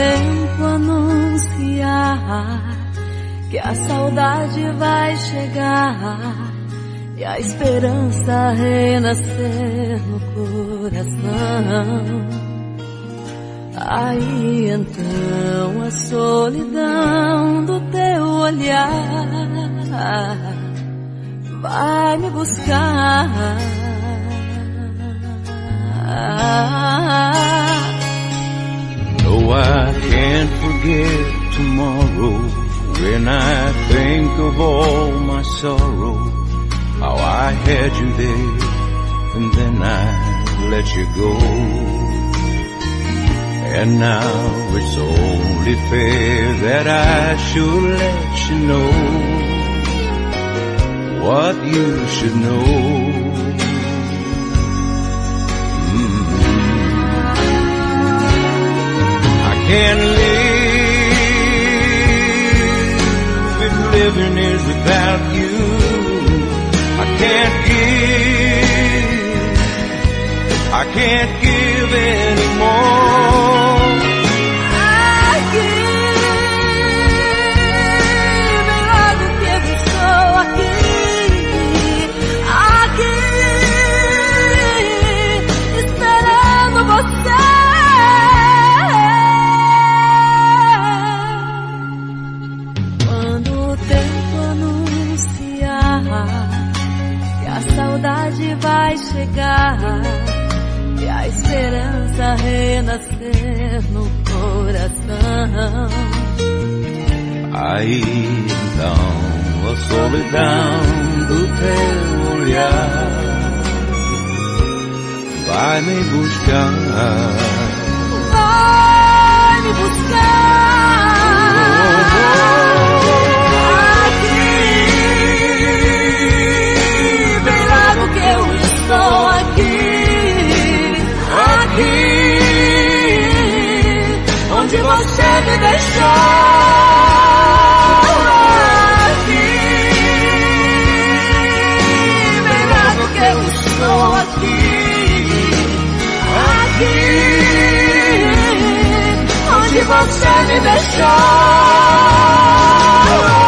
tempo anunciar que a saudade vai chegar e a esperança renascer no coração. Aí então a solidão do teu olhar vai me buscar. No, I can't forget tomorrow when I think of all my sorrow, how I had you there and then I let you go. And now it's only fair that I should let you know what you should know. I can't live if living is without you. I can't give anymore. Vai chegar e a esperança renascer no coração. Aí então a solidão do teu olhar vai me buscar. Vai me buscar. Estou aqui, onde você me deixou. Aqui, bem logo que eu estou aqui, onde você me deixou.